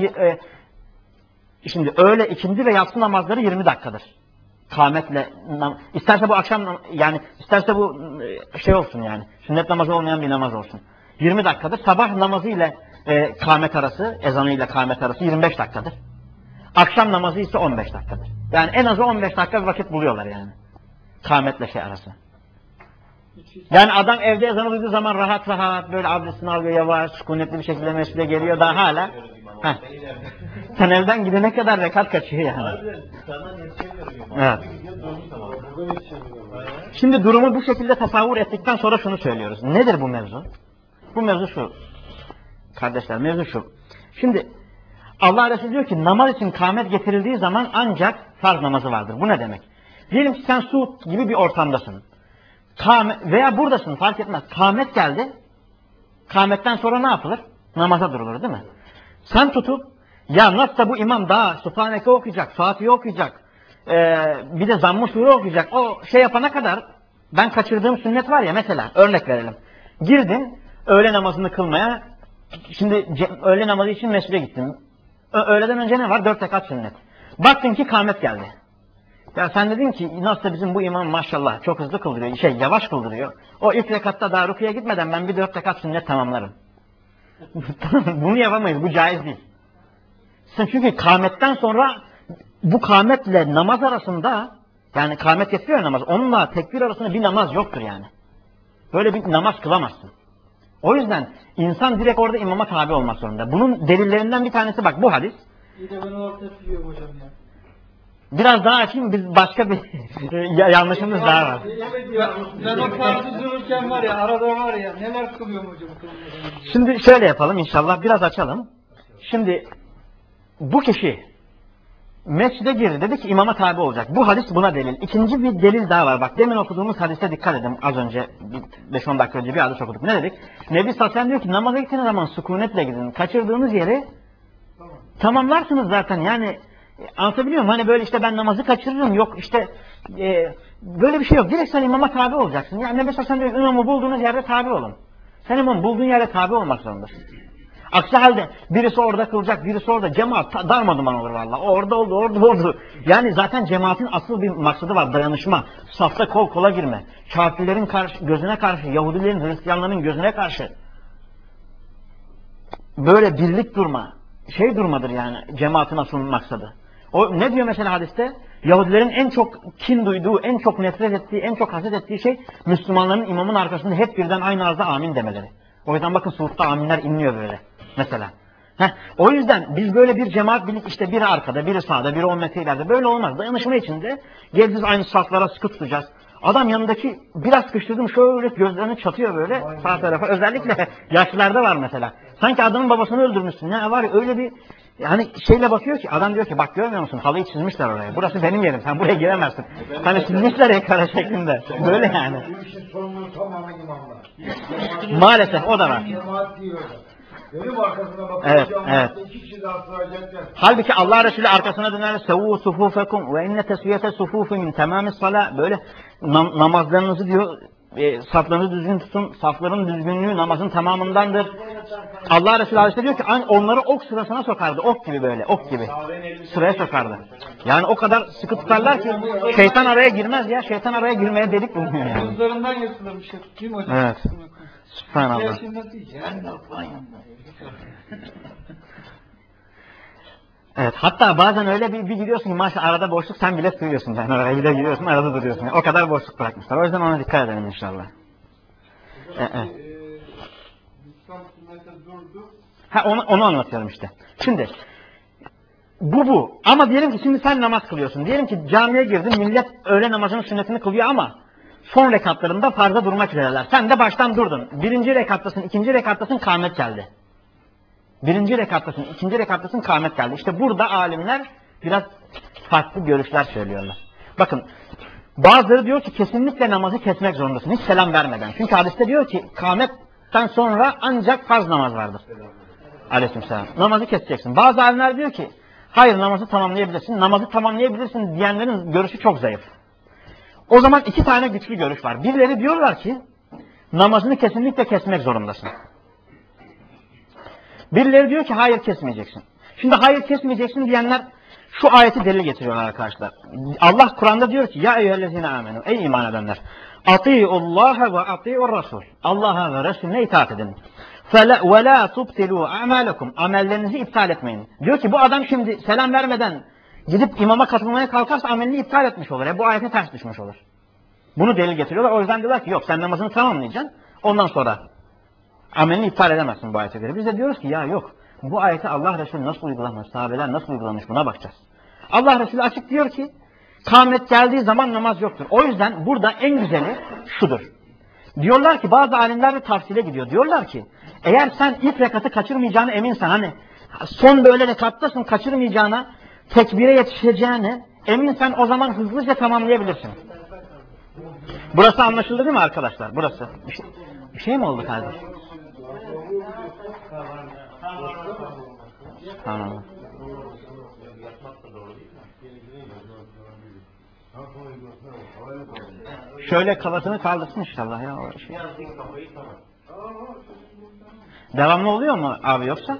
şimdi öğle, ikindi ve yatsı namazları 20 dakikadır. Kâmetle, isterse bu akşam yani isterse bu şey olsun yani sünnet namazı olmayan bir namaz olsun. 20 dakikadır. Sabah namazı ile kâmet arası, ezanı ile kâmet arası 25 dakikadır. Akşam namazı ise 15 dakikadır. Yani en azı 15 dakika bir vakit buluyorlar yani. Kâmetle şey arası. Yani adam evde ezanı duyduğu zaman rahat rahat böyle abdestini alıyor yavaş, sükunetli bir şekilde mescide geliyor daha hala. Sen evden gidene kadar rekat kaçıyor yani. Evet. Şimdi durumu bu şekilde tasavvur ettikten sonra şunu söylüyoruz. Nedir bu mevzu? bu mevzu şu. Kardeşler mevzu şu. Şimdi Allah Resulü diyor ki namaz için kâmet getirildiği zaman ancak farz namazı vardır. Bu ne demek? Diyelim ki sen Suud gibi bir ortamdasın. Veya buradasın fark etmez. Kâmet geldi. Kâmetten sonra ne yapılır? Namaza durulur değil mi? Sen tutup ya nasılsa bu imam daha Sübhaneke okuyacak, Fatiha okuyacak, bir de Zamm-ı Sure okuyacak. O şey yapana kadar ben kaçırdığım sünnet var ya mesela örnek verelim. Girdin öğle namazını kılmaya. Şimdi öğle namazı için mescide gittim. Öğleden önce ne var? 4 rekat sünnet. Baktın ki kâmet geldi. Ya sen dedin ki nasıl bizim bu imam maşallah çok hızlı kıldırıyor, yavaş kıldırıyor. O ilk rekatta daha rukuya gitmeden ben bir 4 rekat sünnet tamamlarım. Bunu yapamayız, bu caiz değil. Çünkü kâmetten sonra bu kâmetle namaz arasında, yani kâmet getiriyor namaz, onunla tekbir arasında bir namaz yoktur yani. Böyle bir namaz kılamazsın. O yüzden insan direkt orada imama tabi olmak zorunda. Bunun delillerinden bir tanesi bak bu hadis. İyi de ben ortaya sürüyorum hocam ya. Biraz daha açayım, biz başka bir yanlışımız daha var. Ben o farzı dururken var ya, arada var ya, neler kılıyorum hocam. Şimdi şöyle yapalım inşallah, biraz açalım. Şimdi bu kişi mescide girdi, dedi ki imama tabi olacak. Bu hadis buna delil. İkinci bir delil daha var. Bak demin okuduğumuz hadise dikkat edin. Az önce 5-10 dakika önce bir hadis okuduk. Ne dedik? Nebi Sallallahu diyor ki namaza gittiğiniz zaman sükunetle gidin. Kaçırdığınız yeri tamamlarsınız zaten. Yani anlatabiliyor muyum? Hani böyle işte ben namazı kaçırırım. Yok işte böyle bir şey yok. Direkt sen imama tabi olacaksın. Yani Nebi Sallallahu diyor imamı bulduğunuz yerde tabi olun. Sen imamı bulduğun yerde tabi olmak zorundasın. Aksi halde birisi orada kılacak, birisi orada. Cemaat darmaduman olur vallahi. Orada oldu, orada oldu. Yani zaten cemaatin asıl bir maksadı var. Dayanışma. Safta kol kola girme. Kafirlerin gözüne karşı, Yahudilerin, Hristiyanların gözüne karşı. Böyle birlik durma. Durmadır yani cemaatin asıl maksadı. O ne diyor mesela hadiste? Yahudilerin en çok kin duyduğu, en çok nefret ettiği, en çok haset ettiği şey Müslümanların imamın arkasında hep birden aynı ağızda amin demeleri. O yüzden bakın Suud'da aminler inliyor böyle. Mesela. O yüzden biz böyle bir cemaat bilip işte biri arkada, biri sağda, biri 10 metre ileride. Böyle olmaz. Dayanışma içinde geleceğiz aynı saflara sıkı tutacağız. Adam yanındaki biraz sıkıştırdım şöyle gözlerini çatıyor böyle sağ tarafa. Özellikle yaşlılarda var mesela. Sanki adamın babasını öldürmüşsün. Ne var ya öyle bir yani şeyle bakıyor ki adam diyor ki bak görmüyor musun halıyı çizmişler oraya. Burası benim yerim. Sen buraya giremezsin. Hani çizmişler ya kare şeklinde. Böyle yani. Bu işin sorumluluğu tamamen imamlar. Maalesef o da var. Cemaat değil orada. Benim arkasına bakıyor. Evet, evet. 2 kişi daha sığacaklar. Halbuki Allah Resulü arkasına döner sevu sufufekum ve inne tesviyete sufufu min tamamis sala böyle namazlarınızı diyor saflarınızı düzgün tutun. Safların düzgünlüğü namazın tamamındandır. Allah Resulü Aleyhisselam diyor ki onları ok sırasına sokardı. Ok gibi böyle. Ok gibi. Sıraya sokardı. Yani o kadar sıkı tutarlar ki şeytan araya girmez ya. Şeytan araya girmeye delik bulmuyor yani. Kızlarından yırtılırmış değil mi hocam? Evet. Subhanallah. Yaşında değil. Evet, hatta bazen öyle bir gidiyorsun ki maşallah arada boşluk sen bile sığıyorsun yani oraya bile giriyorsun arada duruyorsun. O kadar boşluk bırakmışlar. O yüzden ona dikkat edelim inşallah. İslam sünnete durdu. Onu anlatıyorum işte. Şimdi bu. Ama diyelim ki şimdi sen namaz kılıyorsun. Diyelim ki camiye girdin millet öğle namazının sünnetini kılıyor ama son rekatlarında farza durmak üzereler. Sen de baştan durdun. Birinci rekattasın, ikinci rekattasın kâmet geldi. Birinci rekattasın, ikinci rekattasın kâmet geldi. İşte burada alimler biraz farklı görüşler söylüyorlar. Bakın bazıları diyor ki kesinlikle namazı kesmek zorundasın. Hiç selam vermeden. Çünkü hadiste diyor ki kâmetten sonra ancak farz namaz vardır. Aleykümselam. Namazı keseceksin. Bazı alimler diyor ki hayır namazı tamamlayabilirsin. Namazı tamamlayabilirsin diyenlerin görüşü çok zayıf. O zaman iki tane güçlü görüş var. Birileri diyorlar ki namazını kesinlikle kesmek zorundasın. Birileri diyor ki hayır kesmeyeceksin. Şimdi hayır kesmeyeceksin diyenler şu ayeti delil getiriyorlar arkadaşlar. Allah Kur'an'da diyor ki ya eyyühellezine amenu ey iman edenler ati'ullaha ve ati'ur rasul. Allah'a ve Resulüne itaat edin. Ve la tubtilu a'malakum. Amellerinizi iptal etmeyin. Diyor ki bu adam şimdi selam vermeden gidip imama katılmaya kalkarsa amelini iptal etmiş olur. Bu ayete ters düşmüş olur. Bunu delil getiriyorlar. O yüzden diyorlar ki yok sen namazını tamamlayacaksın. Ondan sonra amelini iptal edemezsin bu ayete göre. Biz de diyoruz ki ya yok. Bu ayeti Allah Resulü nasıl uygulamış, sahabeler nasıl uygulamış buna bakacağız. Allah Resulü açık diyor ki kâmet geldiği zaman namaz yoktur. O yüzden burada en güzeli şudur. Diyorlar ki bazı alimler de tavsile gidiyor. Diyorlar ki eğer sen ilk rekatı kaçırmayacağına eminsen, hani son böyle rekattasın, kaçırmayacağına, tekbire yetişeceğine eminsen, o zaman hızlıca tamamlayabilirsin. Burası anlaşıldı değil mi arkadaşlar? Burası. Bir şey mi oldu kardeş? Tamam. Şöyle kafasını kaldırsın inşallah ya. O şey. Devamlı oluyor mu abi yoksa?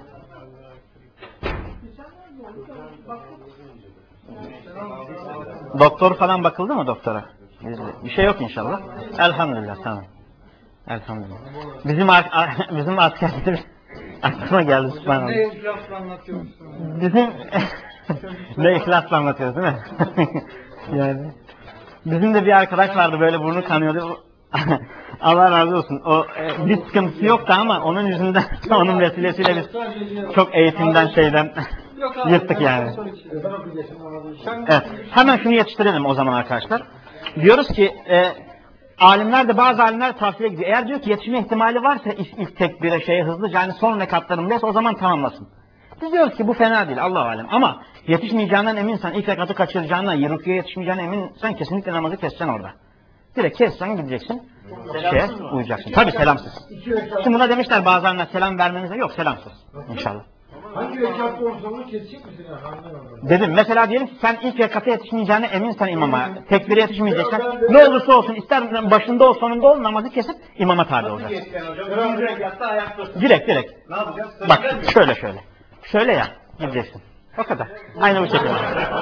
Doktor falan bakıldı mı doktora? Bir şey yok inşallah. Elhamdülillah, tamam. Elhamdülillah. Bizim askerde aklıma geldi subhanallah. Ne ihlasla anlatıyorsun? Bizim ne ihlasla anlatıyoruz değil mi? Yani bizim de bir arkadaş vardı, böyle burnu kanıyordu. Allah razı olsun. O bir sıkıntısı yoktu ama onun yüzünden, onun vesilesiyle biz çok eğitimden şeyden yırttık yani. Evet. Hemen şunu yetiştirelim o zaman arkadaşlar. Diyoruz ki alimler de, bazı alimler tavsiye gidiyor. Eğer diyor ki yetişme ihtimali varsa ilk tekbire şeye hızlıca, yani son rekatlarındaysa o zaman tamamlasın. Biz diyoruz ki bu fena değil, Allah-u alem. Ama yetişmeyeceğinden eminsen, ilk rekatı kaçıracağından, rüküye yetişmeyeceğine eminsen kesinlikle namazı keseceksin orada. Direkt kessen gideceksin, şeye uyacaksın. Tabii selamsız. Şimdi buna demişler bazı alimler, selam vermenize, yok, selamsız inşallah. Hangi rekatta olursa onu kesecek misin ya? Dedim mesela, diyelim ki sen ilk rekata yetişmeyeceğine eminsen imama, tekbire yetişmeyeceksen, ne olursa olsun, ister başında ol sonunda ol, namazı kesip imama tabi olacaksın. Hocam, bir rekatta ayaktasın. Direkt. Ne yapacağız? Bak şöyle. Şöyle ya, gideceksin. O kadar. Aynı bu şekilde.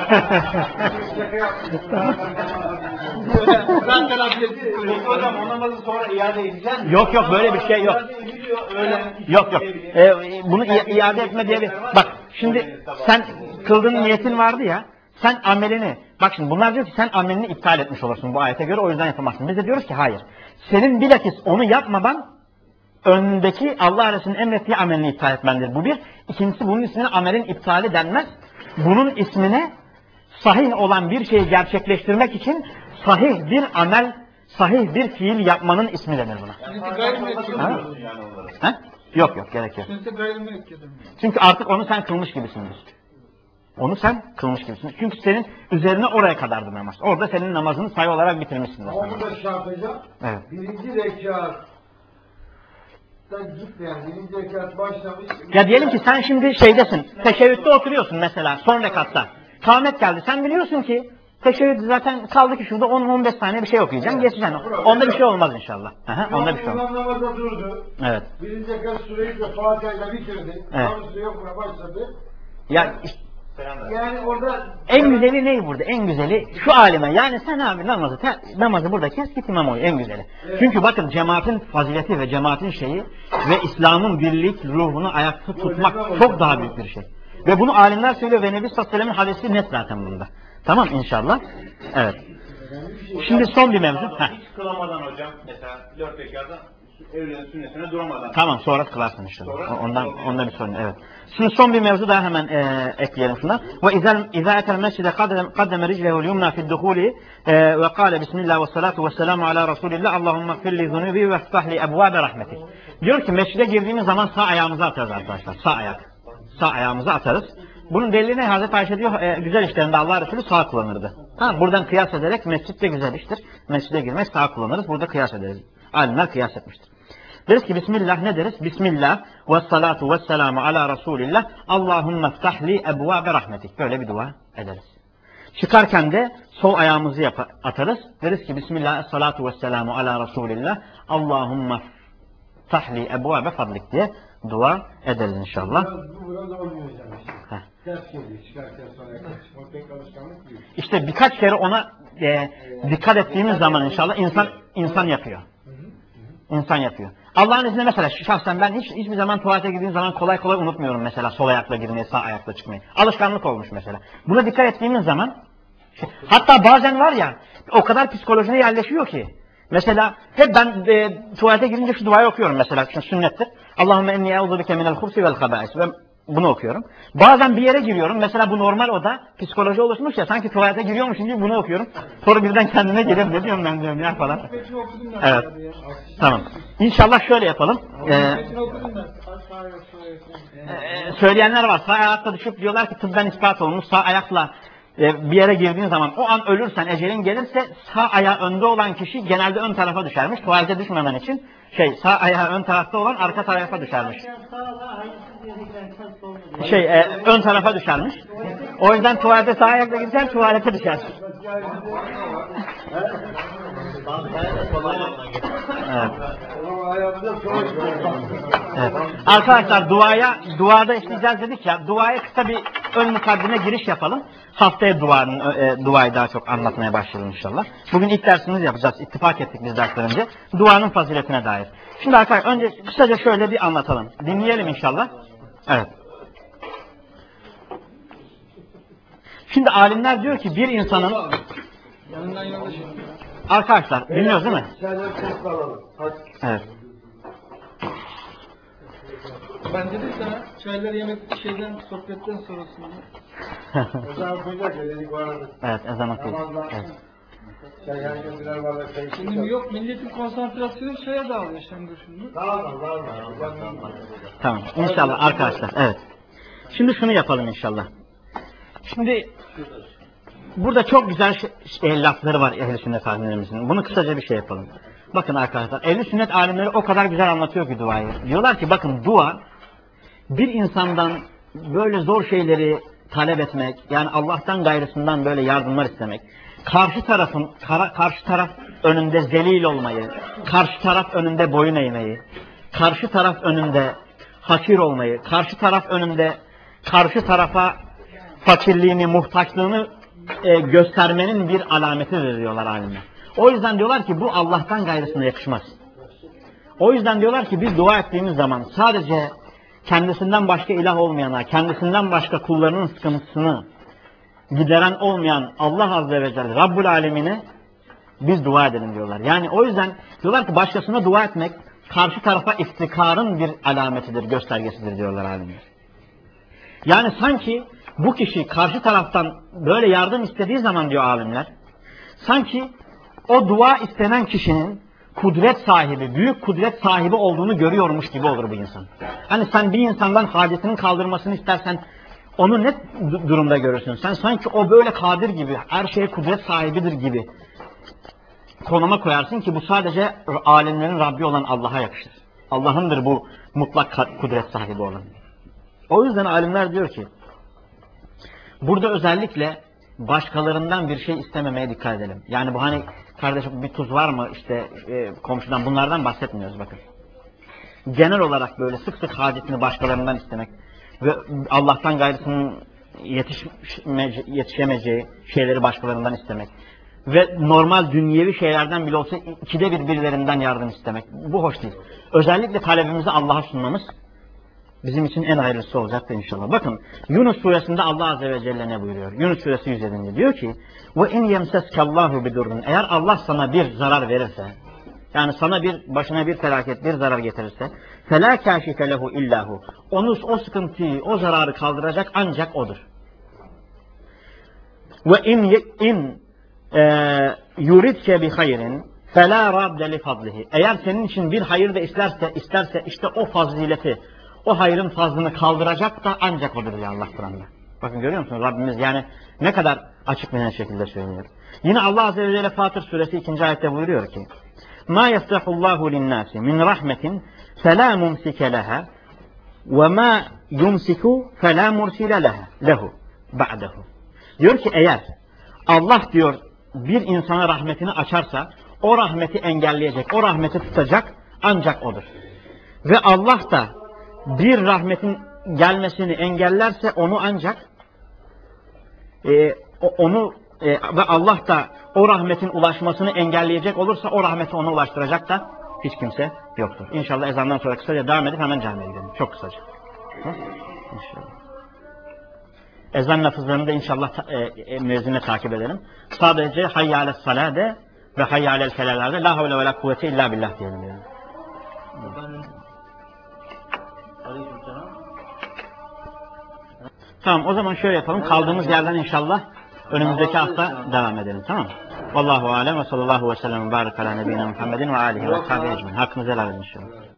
Zaten abdesti Hocam o namazı sonra iade edeceğiz mi? Yok böyle bir şey yok. Yok. Bunu iade etme diye bir... Bak şimdi sen kıldığın niyetin vardı ya. Sen amelini... Bak şimdi bunlar diyor ki sen amelini iptal etmiş olursun bu ayete göre, o yüzden yapamazsın. Biz de diyoruz ki hayır. Senin bilakis onu yapmadan önündeki Allah Resulü'nün emrettiği amelini iptal etmendir. Bu bir. İkincisi, bunun ismine amelin iptali denmez. Bunun ismine sahih olan bir şeyi gerçekleştirmek için sahih bir amel, sahih bir fiil yapmanın ismi denir buna. Ha? Yok gerek yok. Çünkü artık onu sen kılmış gibisindir. Onu sen kılmış gibisin. Çünkü senin üzerine oraya kadardı namaz. Orada senin namazını sayı olarak bitirmişsin. Onu da şey yapacağım. Evet. Birinci rekat gitmeyen, birinci rekat başlamış. Ya diyelim ki sen şimdi şeydesin, teşebbütte oturuyorsun mesela, son rekatta. Kâhmet geldi, sen biliyorsun ki teşebbüt zaten kaldı ki şurada 10-15 saniye bir şey okuyacaksın, geçeceksin. Onda bir şey olmaz inşallah. Onda bir şey olmaz. İmam namaza durdu. Evet. Birinci rekat süreyi de Fatiha'yla bitirdi. Evet. Sonra süre okumaya başladı. Ya işte, Yani orada en güzeli ne burada? En güzeli şu alime. Yani sen abi namazı burada kes, git imam ol. En güzeli. Evet. Çünkü bakın cemaatin fazileti ve cemaatin şeyi ve İslam'ın birlik ruhunu ayakta tutmak çok daha büyük bir şey. Ve bunu alimler söylüyor ve Nebi sallallahu aleyhi ve sellem'in hadisi net zaten bunda. Tamam inşallah. Evet. Şimdi son bir mevzu. Hiç kılamadan hocam mesela 4 rekatta evlerin sünnetine duramadan. Tamam, sonra kılarsın inşallah. Ondan bir sorun. Evet. Şimdi son bir mevzu daha hemen ekleyelim şuna. Ve izâ etel mescide kaddeme riclehu'l yumna fi'd-duhûli ve kâle bismillah ve salatu ve selamu ala Resulillah Allahümme gfirli zunubi ve ftahli ebvâbe rahmetik. Diyor ki mescide girdiğimiz zaman sağ ayağımızı atarız arkadaşlar. Sağ ayağımızı atarız. Bunun delili ne? Hazreti Ayşe diyor güzel işlerinde Allah Resulü sağ kullanırdı. Tamam, buradan kıyas ederek mescit de güzel iştir. Mescide girmek sağ kullanırız. Burada kıyas ederiz. Alimler kıyas etmiştir. Deriz ki Bismillah ne deriz? Bismillah ve salatu ve selamu ala Resulillah Allahümme ftahli ebvâbe rahmetik. Böyle bir dua ederiz. Çıkarken de sol ayağımızı atarız. Deriz ki Bismillah salatu ve selamu ala Resulillah Allahümme ftahli ebvâbe fadlik diye dua ederiz inşallah. burada olmuyor hocam. Ders geliyor. Çıkarken sonra o pek alışkanlık değil. İşte birkaç kere ona dikkat ettiğimiz zaman inşallah insan yapıyor. İnsan yapıyor. Allah'ın izniyle mesela şahsen ben hiçbir zaman tuvalete girdiğim zaman kolay unutmuyorum mesela sol ayakla girmeyi, sağ ayakla çıkmayı. Alışkanlık olmuş mesela. Buna dikkat ettiğimiz zaman hatta bazen var ya o kadar psikolojine yerleşiyor ki. Mesela hep ben tuvalete girince şu duayı okuyorum mesela. Şu sünnettir. Allahümme enni euzubike minel hubsi vel habais. Ve bunu okuyorum. Bazen bir yere giriyorum. Mesela bu normal oda psikoloji oluşmuş ya, sanki tuvalete giriyormuşum gibi bunu okuyorum. Sonra birden kendine geliyorum. Ne diyorum ben diyorum ya falan. Metni okudum ben. Evet. abi ya. Tamam. İnşallah şöyle yapalım. Metni okudum ben. Söyleyenler var. Sağ ayakta düşüp diyorlar ki tıbben ispat olmuş. Sağ ayakla bir yere girdiğin zaman o an ölürsen, ecelin gelirse sağ ayağı önde olan kişi genelde ön tarafa düşermiş. Tuvalete düşmemen için sağ ayağı ön tarafta olan arka tarafa düşermiş. Ön tarafa düşermiş. O yüzden tuvalete sağ ayakla girsen tuvalete düşer. Evet. Evet. Arkadaşlar duada işleyeceğiz dedik ya, duaya kısa bir ön mukaddime giriş yapalım. Haftaya duayı daha çok anlatmaya başlayalım inşallah. Bugün ilk dersimizi yapacağız. İttifak ettik biz dersten önce. Duanın faziletine dair. Şimdi arkadaşlar önce kısaca şöyle bir anlatalım. Dinleyelim inşallah. Evet. Şimdi alimler diyor ki bir insanın... Yanından yanlış. Arkadaşlar dinliyoruz değil mi? Evet. Ben dedim sana çaylar yemek sohbetten sonrasında. Ezan okuyacak ya dedik vardı. Evet, ezan okuyor. Evet. Çay herkes birer bardak çay içecek. Şimdi yok, milletin konsantrasyonu çaya dağılıyor şimdi. Dağılma. Tamam. İnşallah arkadaşlar. Evet. Şimdi şunu yapalım inşallah. Şimdi burada çok güzel lafları var ehl-i sünnet alimlerimizin. Bunu kısaca bir şey yapalım. Bakın arkadaşlar, ehl-i sünnet alimleri o kadar güzel anlatıyor ki duayı. Diyorlar ki bakın, dua bir insandan böyle zor şeyleri talep etmek, yani Allah'tan gayrısından böyle yardımlar istemek, karşı taraf önünde zelil olmayı, karşı taraf önünde boyun eğmeyi, karşı taraf önünde hakir olmayı, karşı taraf önünde karşı tarafa fakirliğini, muhtaçlığını göstermenin bir alametidir diyorlar alimler. O yüzden diyorlar ki bu Allah'tan gayrısına yakışmaz. O yüzden diyorlar ki biz dua ettiğimiz zaman sadece kendisinden başka ilah olmayana, kendisinden başka kullarının sıkıntısını gideren olmayan Allah Azze ve Celle Rabbul Alemine biz dua edelim diyorlar. Yani o yüzden diyorlar ki başkasına dua etmek karşı tarafa iftikarın bir alametidir, göstergesidir diyorlar alimler. Yani sanki bu kişi karşı taraftan böyle yardım istediği zaman diyor alimler, sanki o dua istenen kişinin kudret sahibi, büyük kudret sahibi olduğunu görüyormuş gibi olur bu insan. Hani sen bir insandan hacetinin kaldırmasını istersen onu ne durumda görürsün? Sen sanki o böyle kadir gibi, her şeye kudret sahibidir gibi konuma koyarsın ki bu sadece alemlerin Rabbi olan Allah'a yakışır. Allah'ındır bu mutlak kudret sahibi olan. O yüzden alimler diyor ki burada özellikle başkalarından bir şey istememeye dikkat edelim. Yani bu hani kardeşim bir tuz var mı işte komşudan, bunlardan bahsetmiyoruz bakın. Genel olarak böyle sık sık hacetini başkalarından istemek ve Allah'tan gayrısının yetişemeyeceği şeyleri başkalarından istemek ve normal dünyevi şeylerden bile olsa ikide bir birilerinden yardım istemek, bu hoş değil. Özellikle talebimizi Allah'a sunmamız bizim için en hayırlısı olacaktır inşallah. Bakın Yunus suresinde Allah Azze ve Celle ne buyuruyor? Yunus suresi 107. diyor ki وَاِنْ يَمْسَسْكَ اللّٰهُ بِدُرٍ Eğer Allah sana bir zarar verirse, yani sana başına bir felaket, bir zarar getirirse فَلَا كَاشِفَ لَهُ اِلَّهُ o sıkıntıyı, o zararı kaldıracak ancak O'dur. وَاِنْ يُرِدْكَ بِخَيْرٍ فَلَا رَادَّ لِفَضْلِهِ Eğer senin için bir hayır da isterse işte o fazileti, o hayrın fazlını kaldıracak da ancak O'dur diyor Allah Kur'an'da. Bakın görüyor musunuz Rabbimiz yani ne kadar açık bir şekilde söylüyor. Yine Allah Azze ve Celle Fatır suresi 2. ayette buyuruyor ki مَا يَفْتَحُ اللّٰهُ لِلنَّاسِ مِنْ رَحْمَةٍ فَلَا مُمْسِكَ لَهَا وَمَا يُمْسِكُ فَلَا مُرْسِلَ لَهُ بَعْدَهُ Diyor ki eğer Allah diyor bir insana rahmetini açarsa o rahmeti engelleyecek, o rahmeti tutacak ancak O'dur. Ve Allah da bir rahmetin gelmesini engellerse onu ancak ve Allah da o rahmetin ulaşmasını engelleyecek olursa o rahmeti ona ulaştıracak da hiç kimse yoktur. İnşallah ezandan sonra kısaca devam edip hemen camiye gidelim. Çok kısaca. İnşallah. Ezan lafızlarını da inşallah müezzinle takip edelim. Sadece hayy ales salade ve hayy alel felalerde la havle ve la kuvvete illa billah diyelim. Yani. Tamam, o zaman şöyle yapalım. Kaldığımız yerden inşallah önümüzdeki hafta devam edelim, tamam mı? Vallahu alem ve sallallahu ve sellem ve barik ala nebiyyina Muhammedin ve alihi ve sahbihi ecmaîn. Hakkınızı helal edin inşallah.